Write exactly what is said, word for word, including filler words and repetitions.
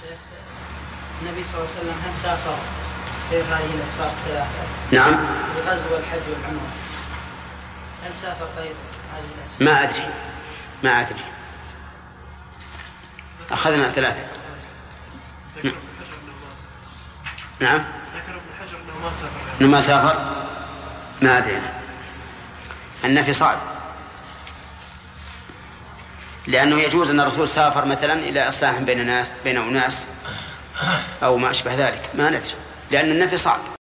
شيخ النبي صلى الله عليه وسلم هل سافر في هذه الأسفار الثلاثة؟ نعم. الغزو والحج والعمرة، هل سافر غير هذه الأسفار؟ ما أدري ما أدري أخذنا ثلاثة. نعم. ذكر ابن حجر أنه ما سافر. أنه ما سافر ما أدري. النفي صعب، لأنه يجوز أن الرسول سافر مثلا إلى إصلاح بين ناس بين أناس أو ما أشبه ذلك، ما ندري، لأن النفي صعب.